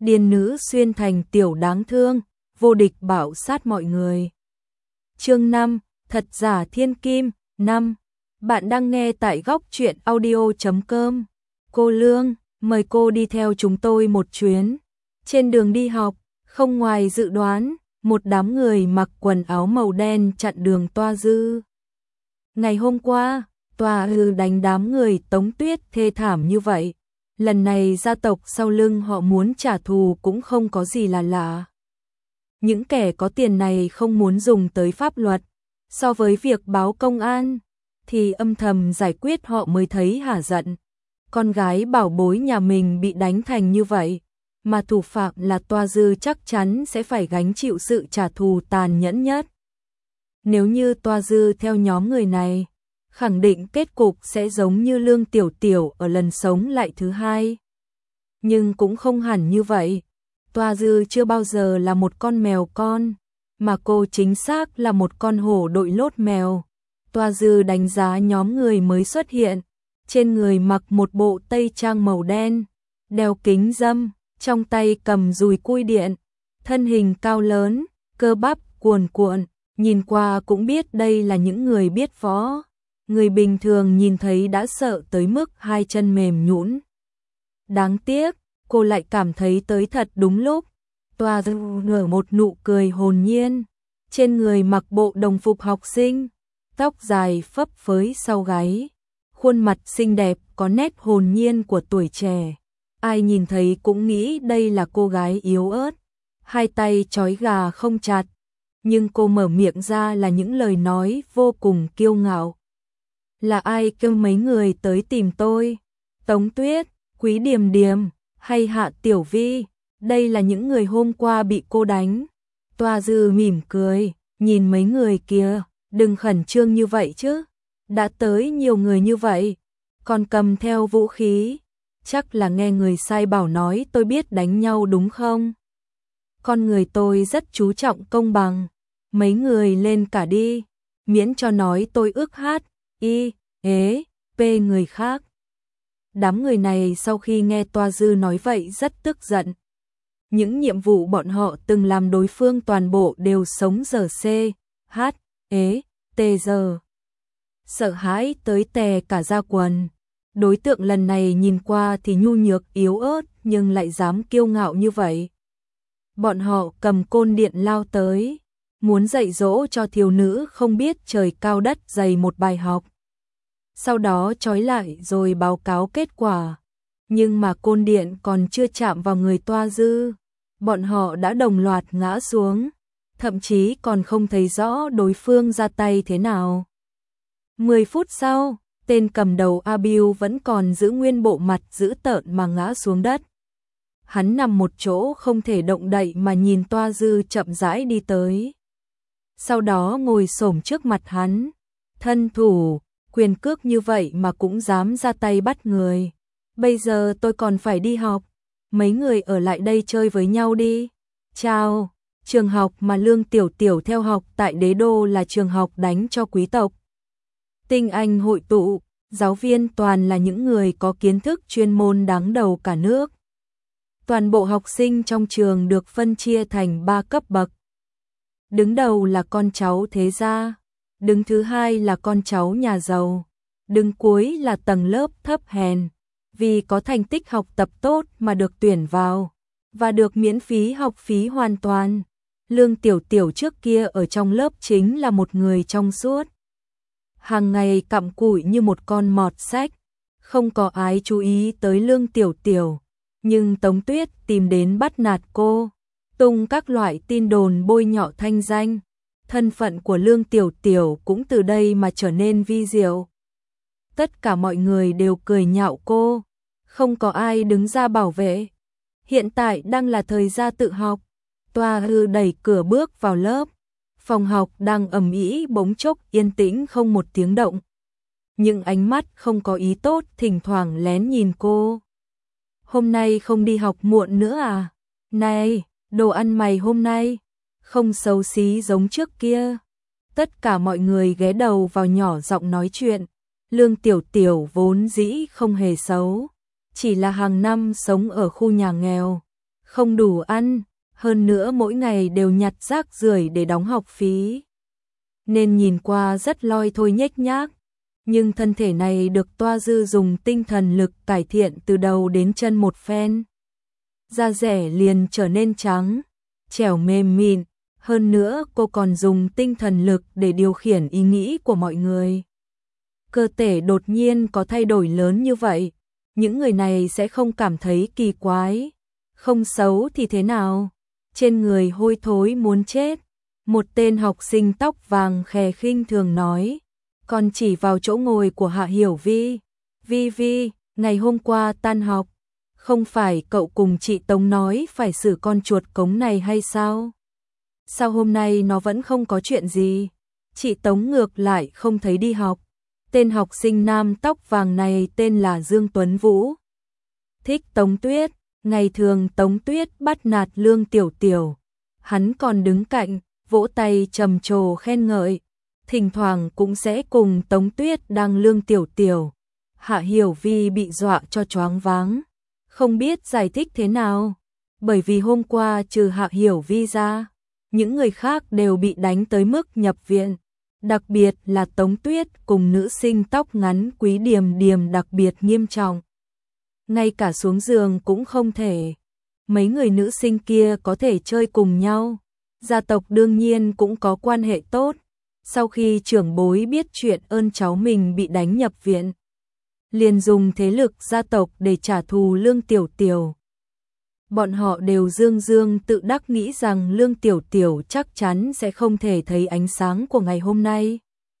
điên nữ xuyên thành tiểu đáng thương, vô địch bạo sát mọi người. Chương 5, thật giả thiên kim. 5. Bạn đang nghe tại góc truyện audio.com. Cô Lương, mời cô đi theo chúng tôi một chuyến. Trên đường đi học, không ngoài dự đoán, một đám người mặc quần áo màu đen chặn đường Toa Dư. Ngày hôm qua, Toa Dư đánh đám người Tống Tuyết thê thảm như vậy. Lần này gia tộc sau lưng họ muốn trả thù cũng không có gì là lạ. Những kẻ có tiền này không muốn dùng tới pháp luật, so với việc báo công an, thì âm thầm giải quyết họ mới thấy hả giận. Con gái bảo bối nhà mình bị đánh thành như vậy, mà thủ phạm là Toa Dư chắc chắn sẽ phải gánh chịu sự trả thù tàn nhẫn nhất. Nếu như Toa Dư theo nhóm người này, khẳng định kết cục sẽ giống như Lương Tiểu Tiểu ở lần sống lại thứ hai. Nhưng cũng không hẳn như vậy. Toa Dư chưa bao giờ là một con mèo con, mà cô chính xác là một con hổ đội lốt mèo. Toa Dư đánh giá nhóm người mới xuất hiện, trên người mặc một bộ tây trang màu đen, đeo kính râm, trong tay cầm dùi cui điện, thân hình cao lớn, cơ bắp cuồn cuộn, nhìn qua cũng biết đây là những người biết võ. Người bình thường nhìn thấy đã sợ tới mức hai chân mềm nhũn. Đáng tiếc, cô lại cảm thấy tới thật đúng lúc. Toa Dư nở một nụ cười hồn nhiên, trên người mặc bộ đồng phục học sinh, tóc dài phấp phới sau gáy, khuôn mặt xinh đẹp có nét hồn nhiên của tuổi trẻ. Ai nhìn thấy cũng nghĩ đây là cô gái yếu ớt, hai tay trói gà không chặt, nhưng cô mở miệng ra là những lời nói vô cùng kiêu ngạo. Là ai kêu mấy người tới tìm tôi? Tống Tuyết, Quý Điềm Điềm, hay Hạ Tiểu Vi? Đây là những người hôm qua bị cô đánh. Toa Dư mỉm cười, nhìn mấy người kia, đừng khẩn trương như vậy chứ. Đã tới nhiều người như vậy, còn cầm theo vũ khí. Chắc là nghe người sai bảo nói tôi biết đánh nhau đúng không? Con người tôi rất chú trọng công bằng. Mấy người lên cả đi, miễn cho nói tôi ước hát, p người khác. Đám người này sau khi nghe Toa Dư nói vậy rất tức giận. Những nhiệm vụ bọn họ từng làm đối phương toàn bộ đều sống giờ giờ. Sợ hãi tới tè cả da quần. Đối tượng lần này nhìn qua thì nhu nhược yếu ớt nhưng lại dám kiêu ngạo như vậy. Bọn họ cầm côn điện lao tới, muốn dạy dỗ cho thiếu nữ không biết trời cao đất dày một bài học. Sau đó trói lại rồi báo cáo kết quả. Nhưng mà côn điện còn chưa chạm vào người Toa Dư, bọn họ đã đồng loạt ngã xuống, thậm chí còn không thấy rõ đối phương ra tay thế nào. 10 phút sau, tên cầm đầu Abiu vẫn còn giữ nguyên bộ mặt dữ tợn mà ngã xuống đất. Hắn nằm một chỗ không thể động đậy mà nhìn Toa Dư chậm rãi đi tới. Sau đó ngồi xổm trước mặt hắn, thân thủ, quyền cước như vậy mà cũng dám ra tay bắt người. Bây giờ tôi còn phải đi học, mấy người ở lại đây chơi với nhau đi. Chào, trường học mà Lương Tiểu Tiểu theo học tại Đế Đô là trường học đánh cho quý tộc. Tinh anh hội tụ, giáo viên toàn là những người có kiến thức chuyên môn đáng đầu cả nước. Toàn bộ học sinh trong trường được phân chia thành 3 cấp bậc. Đứng đầu là con cháu thế gia, đứng thứ hai là con cháu nhà giàu, đứng cuối là tầng lớp thấp hèn, vì có thành tích học tập tốt mà được tuyển vào, và được miễn phí học phí hoàn toàn. Lương Tiểu Tiểu trước kia ở trong lớp chính là một người trong suốt. Hàng ngày cặm cụi như một con mọt sách, không có ai chú ý tới Lương Tiểu Tiểu, nhưng Tống Tuyết tìm đến bắt nạt cô, tung các loại tin đồn bôi nhọ thanh danh. Thân phận của Lương Tiểu Tiểu cũng từ đây mà trở nên vi diệu. Tất cả mọi người đều cười nhạo cô, không có ai đứng ra bảo vệ. Hiện tại đang là thời gian tự học. Toa Dư đẩy cửa bước vào lớp. Phòng học đang ầm ĩ bỗng chốc yên tĩnh không một tiếng động. Nhưng ánh mắt không có ý tốt thỉnh thoảng lén nhìn cô. Hôm nay không đi học muộn nữa à? Này, đồ ăn mày hôm nay không xấu xí giống trước kia. Tất cả mọi người ghé đầu vào nhỏ giọng nói chuyện. Lương Tiểu Tiểu vốn dĩ không hề xấu, chỉ là hàng năm sống ở khu nhà nghèo, không đủ ăn, hơn nữa mỗi ngày đều nhặt rác rưởi để đóng học phí. Nên nhìn qua rất loi thôi nhếch nhác, nhưng thân thể này được Toa Dư dùng tinh thần lực cải thiện từ đầu đến chân một phen. Da dẻ liền trở nên trắng, trẻo mềm mịn, hơn nữa cô còn dùng tinh thần lực để điều khiển ý nghĩ của mọi người. Cơ thể đột nhiên có thay đổi lớn như vậy, những người này sẽ không cảm thấy kỳ quái, không xấu thì thế nào, trên người hôi thối muốn chết. Một tên học sinh tóc vàng khè khinh thường nói, còn chỉ vào chỗ ngồi của Hạ Hiểu Vi. Vi Vi, ngày hôm qua tan học, không phải cậu cùng chị Tống nói phải xử con chuột cống này hay sao? Sao hôm nay nó vẫn không có chuyện gì? Chị Tống ngược lại không thấy đi học. Tên học sinh nam tóc vàng này tên là Dương Tuấn Vũ. Thích Tống Tuyết, ngày thường Tống Tuyết bắt nạt Lương Tiểu Tiểu. Hắn còn đứng cạnh, vỗ tay trầm trồ khen ngợi. Thỉnh thoảng cũng sẽ cùng Tống Tuyết đăng Lương Tiểu Tiểu. Hạ Hiểu Vi bị dọa cho choáng váng, không biết giải thích thế nào. Bởi vì hôm qua trừ Hạ Hiểu Vi ra, những người khác đều bị đánh tới mức nhập viện. Đặc biệt là Tống Tuyết cùng nữ sinh tóc ngắn Quý Điềm Điềm đặc biệt nghiêm trọng. Ngay cả xuống giường cũng không thể. Mấy người nữ sinh kia có thể chơi cùng nhau. Gia tộc đương nhiên cũng có quan hệ tốt. Sau khi trưởng bối biết chuyện ơn cháu mình bị đánh nhập viện, liền dùng thế lực gia tộc để trả thù Lương Tiểu Tiểu. Bọn họ đều dương dương tự đắc nghĩ rằng Lương Tiểu Tiểu chắc chắn sẽ không thể thấy ánh sáng của ngày hôm nay.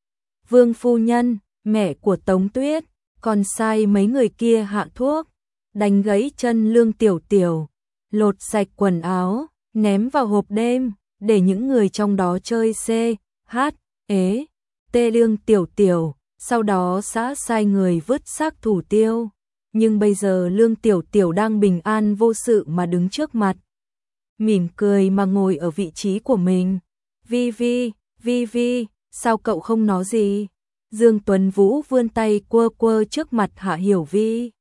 Vương phu nhân, mẹ của Tống Tuyết, còn sai mấy người kia hạ thuốc, đánh gãy chân Lương Tiểu Tiểu, lột sạch quần áo, ném vào hộp đêm, để những người trong đó chơi C, H, ế, tê Lương Tiểu Tiểu, sau đó xã sai người vứt xác thủ tiêu. Nhưng bây giờ Lương Tiểu Tiểu đang bình an vô sự mà đứng trước mặt, mỉm cười mà ngồi ở vị trí của mình. Vi Vi, Vi Vi, sao cậu không nói gì? Dương Tuấn Vũ vươn tay quơ quơ trước mặt Hạ Hiểu Vi.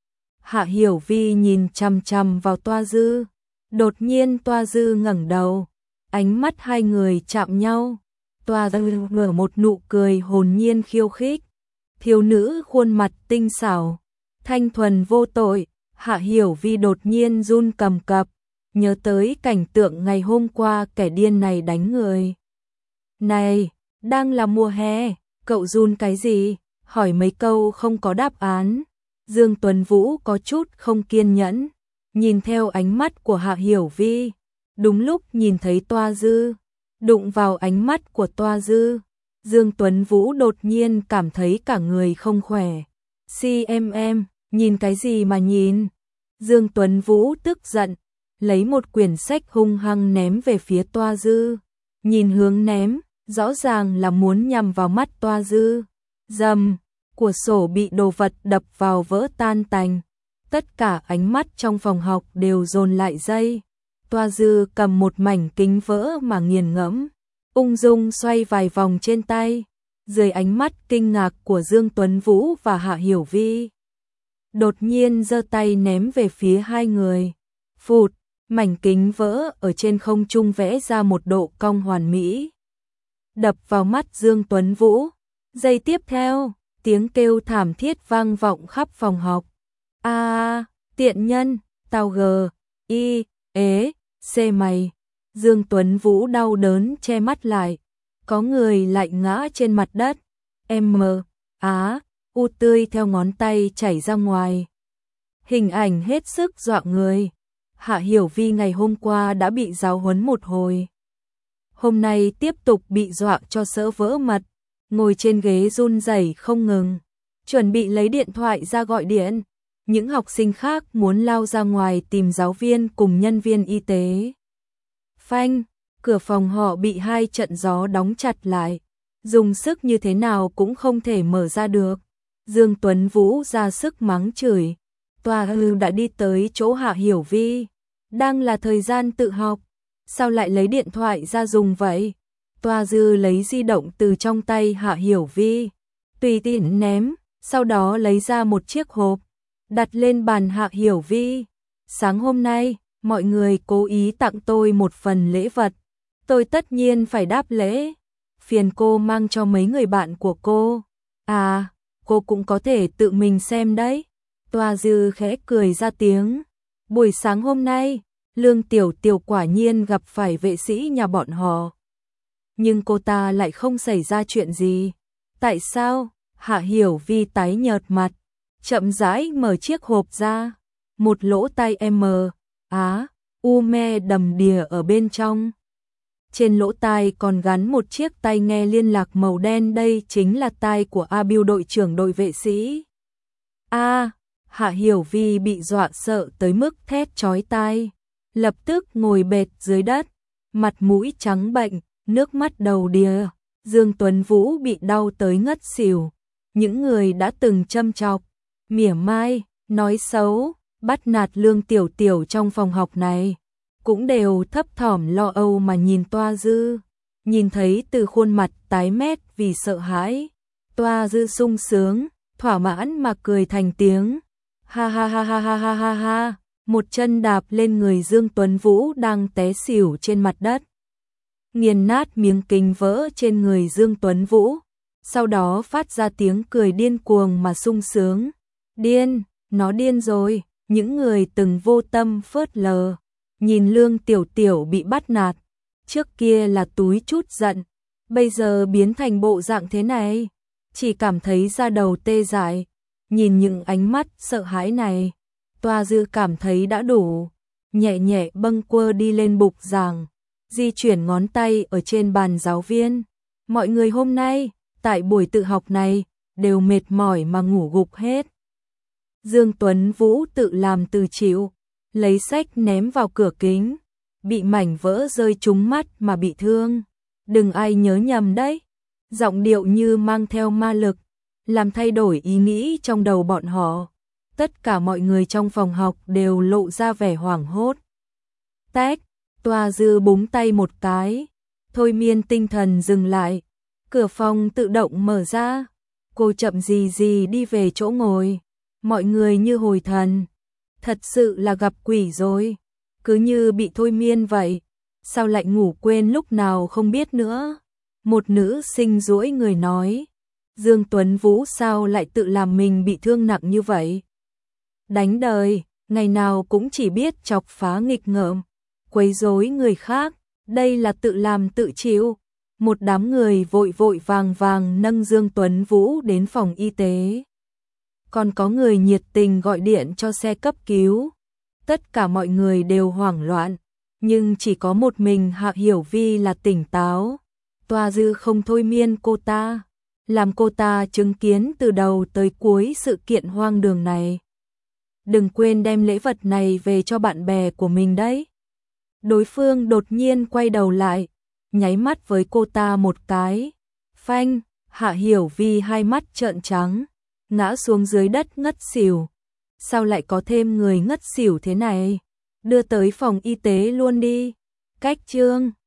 Hạ Hiểu Vi nhìn chằm chằm vào Toa Dư. Đột nhiên Toa Dư ngẩng đầu, ánh mắt hai người chạm nhau. Toa Dư nở một nụ cười hồn nhiên khiêu khích. Thiếu nữ khuôn mặt tinh xảo, thanh thuần vô tội. Hạ Hiểu Vi đột nhiên run cầm cập, nhớ tới cảnh tượng ngày hôm qua kẻ điên này đánh người. Này, đang là mùa hè, cậu run cái gì? Hỏi mấy câu không có đáp án. Dương Tuấn Vũ có chút không kiên nhẫn, nhìn theo ánh mắt của Hạ Hiểu Vi. Đúng lúc nhìn thấy Toa Dư, đụng vào ánh mắt của Toa Dư, Dương Tuấn Vũ đột nhiên cảm thấy cả người không khỏe. CMM, nhìn cái gì mà nhìn? Dương Tuấn Vũ tức giận, lấy một quyển sách hung hăng ném về phía Toa Dư. Nhìn hướng ném, rõ ràng là muốn nhằm vào mắt Toa Dư. Rầm, của sổ bị đồ vật đập vào vỡ tan tành. Tất cả ánh mắt trong phòng học đều dồn lại dây. Toa Dư cầm một mảnh kính vỡ mà nghiền ngẫm, ung dung xoay vài vòng trên tay, dưới ánh mắt kinh ngạc của Dương Tuấn Vũ và Hạ Hiểu Vi. Đột nhiên giơ tay ném về phía hai người. Phụt, mảnh kính vỡ ở trên không trung vẽ ra một độ cong hoàn mỹ, đập vào mắt Dương Tuấn Vũ. Giây tiếp theo, tiếng kêu thảm thiết vang vọng khắp phòng học. A, tiện nhân, tao I, ế, C mày. Dương Tuấn Vũ đau đớn che mắt lại, có người lại ngã trên mặt đất. U tươi theo ngón tay chảy ra ngoài. Hình ảnh hết sức dọa người. Hạ Hiểu Vi ngày hôm qua đã bị giáo huấn một hồi, hôm nay tiếp tục bị dọa cho sỡ vỡ mật, ngồi trên ghế run rẩy không ngừng, chuẩn bị lấy điện thoại ra gọi điện. Những học sinh khác muốn lao ra ngoài tìm giáo viên cùng nhân viên y tế. Phanh, cửa phòng họ bị hai trận gió đóng chặt lại, dùng sức như thế nào cũng không thể mở ra được. Dương Tuấn Vũ ra sức mắng chửi. Toa Dư đã đi tới chỗ Hạ Hiểu Vi, đang là thời gian tự học, sao lại lấy điện thoại ra dùng vậy? Toa Dư lấy di động từ trong tay Hạ Hiểu Vi, tùy tiện ném, sau đó lấy ra một chiếc hộp, đặt lên bàn Hạ Hiểu Vi. Sáng hôm nay, mọi người cố ý tặng tôi một phần lễ vật, tôi tất nhiên phải đáp lễ. Phiền cô mang cho mấy người bạn của cô. À, cô cũng có thể tự mình xem đấy. Toa Dư khẽ cười ra tiếng. Buổi sáng hôm nay, Lương Tiểu Tiểu quả nhiên gặp phải vệ sĩ nhà bọn họ. Nhưng cô ta lại không xảy ra chuyện gì. Tại sao? Hạ Hiểu Vi tái nhợt mặt, chậm rãi mở chiếc hộp ra. Một lỗ tai me đầm đìa ở bên trong. Trên lỗ tai còn gắn một chiếc tai nghe liên lạc màu đen, đây chính là tai của A Bưu đội trưởng đội vệ sĩ. Hạ Hiểu Vi bị dọa sợ tới mức thét chói tai, lập tức ngồi bệt dưới đất, mặt mũi trắng bệnh, nước mắt đầu đìa. Dương Tuấn Vũ bị đau tới ngất xỉu. Những người đã từng châm chọc, mỉa mai, nói xấu, bắt nạt Lương Tiểu Tiểu trong phòng học này, cũng đều thấp thỏm lo âu mà nhìn Toa Dư. Nhìn thấy từ khuôn mặt tái mét vì sợ hãi, Toa Dư sung sướng, thỏa mãn mà cười thành tiếng. Ha ha ha ha ha ha ha ha, một chân đạp lên người Dương Tuấn Vũ đang té xỉu trên mặt đất, nghiền nát miếng kính vỡ trên người Dương Tuấn Vũ, sau đó phát ra tiếng cười điên cuồng mà sung sướng. Điên, nó điên rồi. Những người từng vô tâm phớt lờ, nhìn Lương Tiểu Tiểu bị bắt nạt, trước kia là túi chút giận, bây giờ biến thành bộ dạng thế này, chỉ cảm thấy da đầu tê dại. Nhìn những ánh mắt sợ hãi này, Toa Dư cảm thấy đã đủ, nhẹ nhẹ bâng quơ đi lên bục giảng, di chuyển ngón tay ở trên bàn giáo viên. Mọi người hôm nay, tại buổi tự học này, đều mệt mỏi mà ngủ gục hết. Dương Tuấn Vũ tự làm tự chịu, lấy sách ném vào cửa kính, bị mảnh vỡ rơi trúng mắt mà bị thương. Đừng ai nhớ nhầm đấy. Giọng điệu như mang theo ma lực, làm thay đổi ý nghĩ trong đầu bọn họ. Tất cả mọi người trong phòng học đều lộ ra vẻ hoảng hốt. Tách, Toa Dư búng tay một cái, thôi miên tinh thần dừng lại. Cửa phòng tự động mở ra, cô chậm gì gì đi về chỗ ngồi. Mọi người như hồi thần, thật sự là gặp quỷ rồi, cứ như bị thôi miên vậy, sao lại ngủ quên lúc nào không biết nữa. Một nữ sinh duỗi người nói, Dương Tuấn Vũ sao lại tự làm mình bị thương nặng như vậy? Đánh đời, ngày nào cũng chỉ biết chọc phá nghịch ngợm, quấy rối người khác, đây là tự làm tự chịu. Một đám người vội vội vàng vàng nâng Dương Tuấn Vũ đến phòng y tế. Còn có người nhiệt tình gọi điện cho xe cấp cứu. Tất cả mọi người đều hoảng loạn, nhưng chỉ có một mình Hạ Hiểu Vi là tỉnh táo. Toa Dư không thôi miên cô ta, làm cô ta chứng kiến từ đầu tới cuối sự kiện hoang đường này. Đừng quên đem lễ vật này về cho bạn bè của mình đấy. Đối phương đột nhiên quay đầu lại, nháy mắt với cô ta một cái. Phanh, Hạ Hiểu Vi hai mắt trợn trắng, ngã xuống dưới đất ngất xỉu. Sao lại có thêm người ngất xỉu thế này? Đưa tới phòng y tế luôn đi. Cách chương